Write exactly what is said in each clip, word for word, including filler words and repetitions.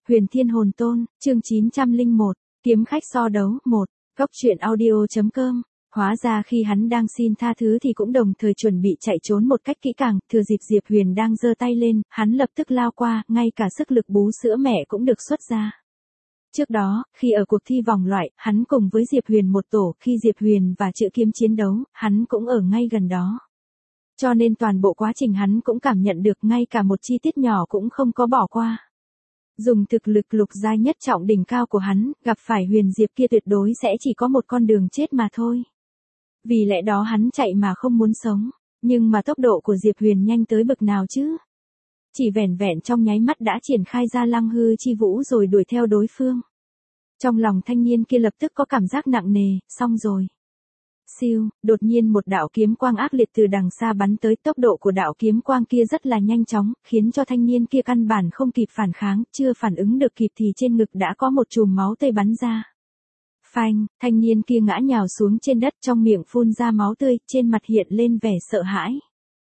Huyền Thiên Hồn Tôn, chương chín trăm lẻ một, kiếm khách so đấu, một, góc truyện audio chấm com. Hóa ra khi hắn đang xin tha thứ thì cũng đồng thời chuẩn bị chạy trốn một cách kỹ càng, thừa dịp Diệp Huyền đang giơ tay lên, hắn lập tức lao qua, ngay cả sức lực bú sữa mẹ cũng được xuất ra. Trước đó, khi ở cuộc thi vòng loại, hắn cùng với Diệp Huyền một tổ, khi Diệp Huyền và Trự Kiếm chiến đấu, hắn cũng ở ngay gần đó. Cho nên toàn bộ quá trình hắn cũng cảm nhận được, ngay cả một chi tiết nhỏ cũng không có bỏ qua. Dùng thực lực lục giai nhất trọng đỉnh cao của hắn, gặp phải Huyền Diệp kia tuyệt đối sẽ chỉ có một con đường chết mà thôi. Vì lẽ đó hắn chạy mà không muốn sống, nhưng mà tốc độ của Diệp Huyền nhanh tới bực nào chứ? Chỉ vẻn vẹn trong nháy mắt đã triển khai ra Lăng Hư Chi Vũ rồi đuổi theo đối phương. Trong lòng thanh niên kia lập tức có cảm giác nặng nề, xong rồi. Siêu, đột nhiên một đạo kiếm quang ác liệt từ đằng xa bắn tới, tốc độ của đạo kiếm quang kia rất là nhanh chóng, khiến cho thanh niên kia căn bản không kịp phản kháng, chưa phản ứng được kịp thì trên ngực đã có một chùm máu tươi bắn ra. Phanh, thanh niên kia ngã nhào xuống trên đất, trong miệng phun ra máu tươi, trên mặt hiện lên vẻ sợ hãi.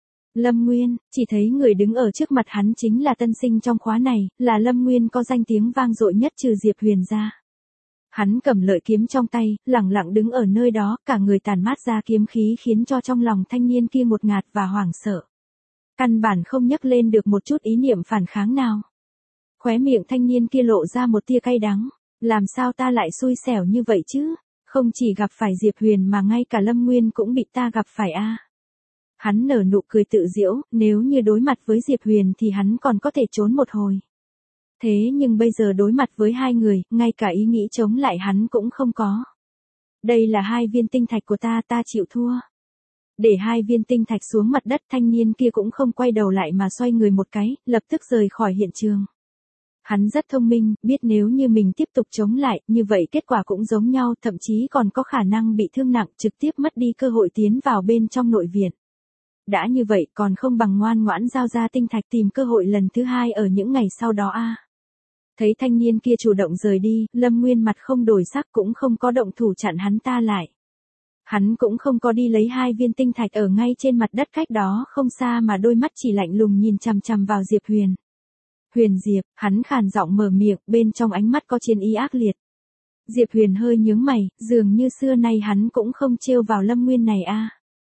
Lâm Nguyên, chỉ thấy người đứng ở trước mặt hắn chính là tân sinh trong khóa này, là Lâm Nguyên có danh tiếng vang dội nhất trừ Diệp Huyền ra. Hắn cầm lợi kiếm trong tay, lẳng lặng đứng ở nơi đó, cả người tàn mát ra kiếm khí khiến cho trong lòng thanh niên kia ngột ngạt và hoảng sợ. Căn bản không nhấc lên được một chút ý niệm phản kháng nào. Khóe miệng thanh niên kia lộ ra một tia cay đắng. Làm sao ta lại xui xẻo như vậy chứ? Không chỉ gặp phải Diệp Huyền mà ngay cả Lâm Nguyên cũng bị ta gặp phải a. À. Hắn nở nụ cười tự giễu, nếu như đối mặt với Diệp Huyền thì hắn còn có thể trốn một hồi. Thế nhưng bây giờ đối mặt với hai người, ngay cả ý nghĩ chống lại hắn cũng không có. Đây là hai viên tinh thạch của ta, ta chịu thua. Để hai viên tinh thạch xuống mặt đất, thanh niên kia cũng không quay đầu lại mà xoay người một cái, lập tức rời khỏi hiện trường. Hắn rất thông minh, biết nếu như mình tiếp tục chống lại, như vậy kết quả cũng giống nhau, thậm chí còn có khả năng bị thương nặng, trực tiếp mất đi cơ hội tiến vào bên trong nội viện. Đã như vậy còn không bằng ngoan ngoãn giao ra tinh thạch tìm cơ hội lần thứ hai ở những ngày sau đó a. À. Thấy thanh niên kia chủ động rời đi, Lâm Nguyên mặt không đổi sắc cũng không có động thủ chặn hắn ta lại. Hắn cũng không có đi lấy hai viên tinh thạch ở ngay trên mặt đất cách đó không xa mà đôi mắt chỉ lạnh lùng nhìn chằm chằm vào Diệp Huyền. Huyền Diệp, hắn khàn giọng mở miệng, bên trong ánh mắt có chiến ý ác liệt. Diệp Huyền hơi nhướng mày, dường như xưa nay hắn cũng không trêu vào Lâm Nguyên này a. À.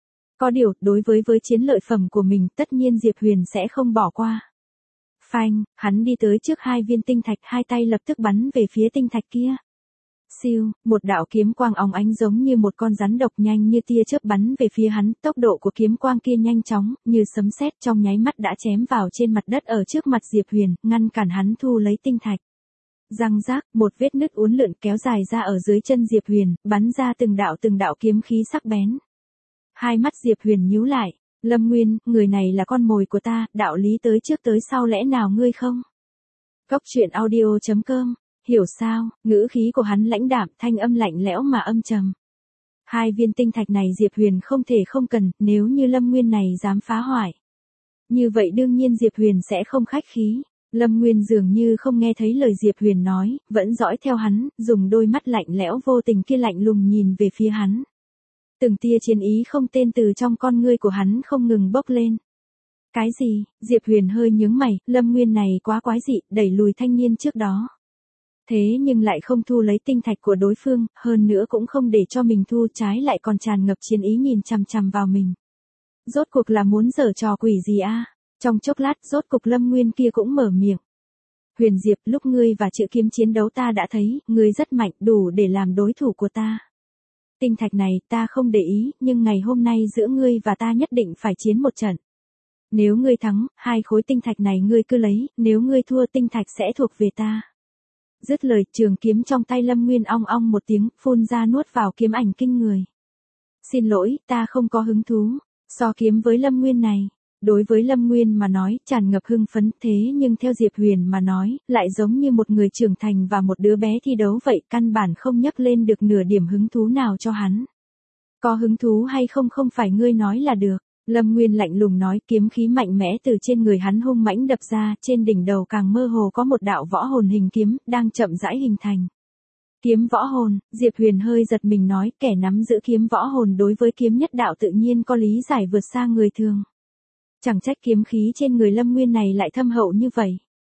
Có điều, đối với với chiến lợi phẩm của mình, tất nhiên Diệp Huyền sẽ không bỏ qua. Phanh, hắn đi tới trước hai viên tinh thạch, hai tay lập tức bắn về phía tinh thạch kia. Siêu, một đạo kiếm quang óng ánh giống như một con rắn độc nhanh như tia chớp bắn về phía hắn, tốc độ của kiếm quang kia nhanh chóng, như sấm sét, trong nháy mắt đã chém vào trên mặt đất ở trước mặt Diệp Huyền, ngăn cản hắn thu lấy tinh thạch. Răng rác, một vết nứt uốn lượn kéo dài ra ở dưới chân Diệp Huyền, bắn ra từng đạo từng đạo kiếm khí sắc bén. Hai mắt Diệp Huyền nhíu lại, Lâm Nguyên, người này là con mồi của ta, đạo lý tới trước tới sau lẽ nào ngươi không? Góc truyện audio chấm com. Hiểu sao, ngữ khí của hắn lãnh đạm, thanh âm lạnh lẽo mà âm trầm. Hai viên tinh thạch này Diệp Huyền không thể không cần, nếu như Lâm Nguyên này dám phá hoại. Như vậy đương nhiên Diệp Huyền sẽ không khách khí. Lâm Nguyên dường như không nghe thấy lời Diệp Huyền nói, vẫn dõi theo hắn, dùng đôi mắt lạnh lẽo vô tình kia lạnh lùng nhìn về phía hắn. Từng tia chiến ý không tên từ trong con ngươi của hắn không ngừng bốc lên. Cái gì? Diệp Huyền hơi nhướng mày, Lâm Nguyên này quá quái dị, đẩy lùi thanh niên trước đó. Thế nhưng lại không thu lấy tinh thạch của đối phương, hơn nữa cũng không để cho mình thu, trái lại còn tràn ngập chiến ý nhìn chằm chằm vào mình. Rốt cuộc là muốn giở trò quỷ gì a? À? Trong chốc lát, rốt cục Lâm Nguyên kia cũng mở miệng. Huyền Diệp, lúc ngươi và Trự Kiếm chiến đấu ta đã thấy, ngươi rất mạnh, đủ để làm đối thủ của ta. Tinh thạch này ta không để ý, nhưng ngày hôm nay giữa ngươi và ta nhất định phải chiến một trận. Nếu ngươi thắng, hai khối tinh thạch này ngươi cứ lấy, nếu ngươi thua tinh thạch sẽ thuộc về ta. Dứt lời, trường kiếm trong tay Lâm Nguyên ong ong một tiếng, phun ra nuốt vào kiếm ảnh kinh người. Xin lỗi, ta không có hứng thú. So kiếm với Lâm Nguyên này. Đối với Lâm Nguyên mà nói, tràn ngập hưng phấn, thế nhưng theo Diệp Huyền mà nói, lại giống như một người trưởng thành và một đứa bé thi đấu vậy, căn bản không nhấc lên được nửa điểm hứng thú nào cho hắn. Có hứng thú hay không không phải ngươi nói là được. Lâm Nguyên lạnh lùng nói, kiếm khí mạnh mẽ từ trên người hắn hung mãnh đập ra, trên đỉnh đầu càng mơ hồ có một đạo võ hồn hình kiếm, đang chậm rãi hình thành. Kiếm võ hồn, Diệp Huyền hơi giật mình nói, kẻ nắm giữ kiếm võ hồn đối với kiếm nhất đạo tự nhiên có lý giải vượt xa người thường. Chẳng trách kiếm khí trên người Lâm Nguyên này lại thâm hậu như vậy.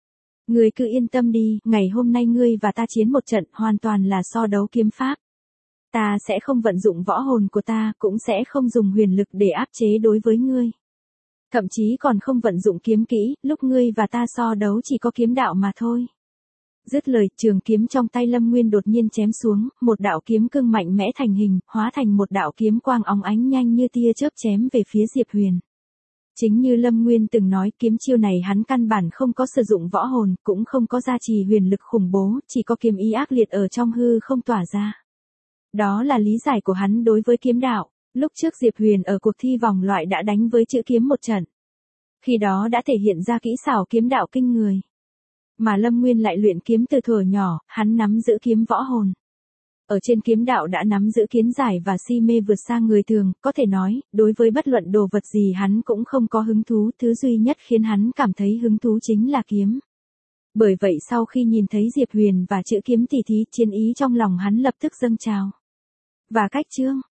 Ngươi cứ yên tâm đi, ngày hôm nay ngươi và ta chiến một trận hoàn toàn là so đấu kiếm pháp. Ta sẽ không vận dụng võ hồn của ta, cũng sẽ không dùng huyền lực để áp chế đối với ngươi. Thậm chí còn không vận dụng kiếm kỹ, lúc ngươi và ta so đấu chỉ có kiếm đạo mà thôi. Dứt lời, trường kiếm trong tay Lâm Nguyên đột nhiên chém xuống, một đạo kiếm cương mạnh mẽ thành hình, hóa thành một đạo kiếm quang óng ánh nhanh như tia chớp chém về phía Diệp Huyền. Chính như Lâm Nguyên từng nói, kiếm chiêu này hắn căn bản không có sử dụng võ hồn, cũng không có gia trì huyền lực khủng bố, chỉ có kiếm ý ác liệt ở trong hư không tỏa ra. Đó là lý giải của hắn đối với kiếm đạo. Lúc trước Diệp Huyền ở cuộc thi vòng loại đã đánh với chữ kiếm một trận. Khi đó đã thể hiện ra kỹ xảo kiếm đạo kinh người. Mà Lâm Nguyên lại luyện kiếm từ thuở nhỏ, hắn nắm giữ kiếm võ hồn. Ở trên kiếm đạo đã nắm giữ kiến giải và si mê vượt xa người thường, có thể nói, đối với bất luận đồ vật gì hắn cũng không có hứng thú, thứ duy nhất khiến hắn cảm thấy hứng thú chính là kiếm. Bởi vậy sau khi nhìn thấy Diệp Huyền và chữ kiếm tỉ thí, chiến ý trong lòng hắn lập tức dâng trào. Và cách chương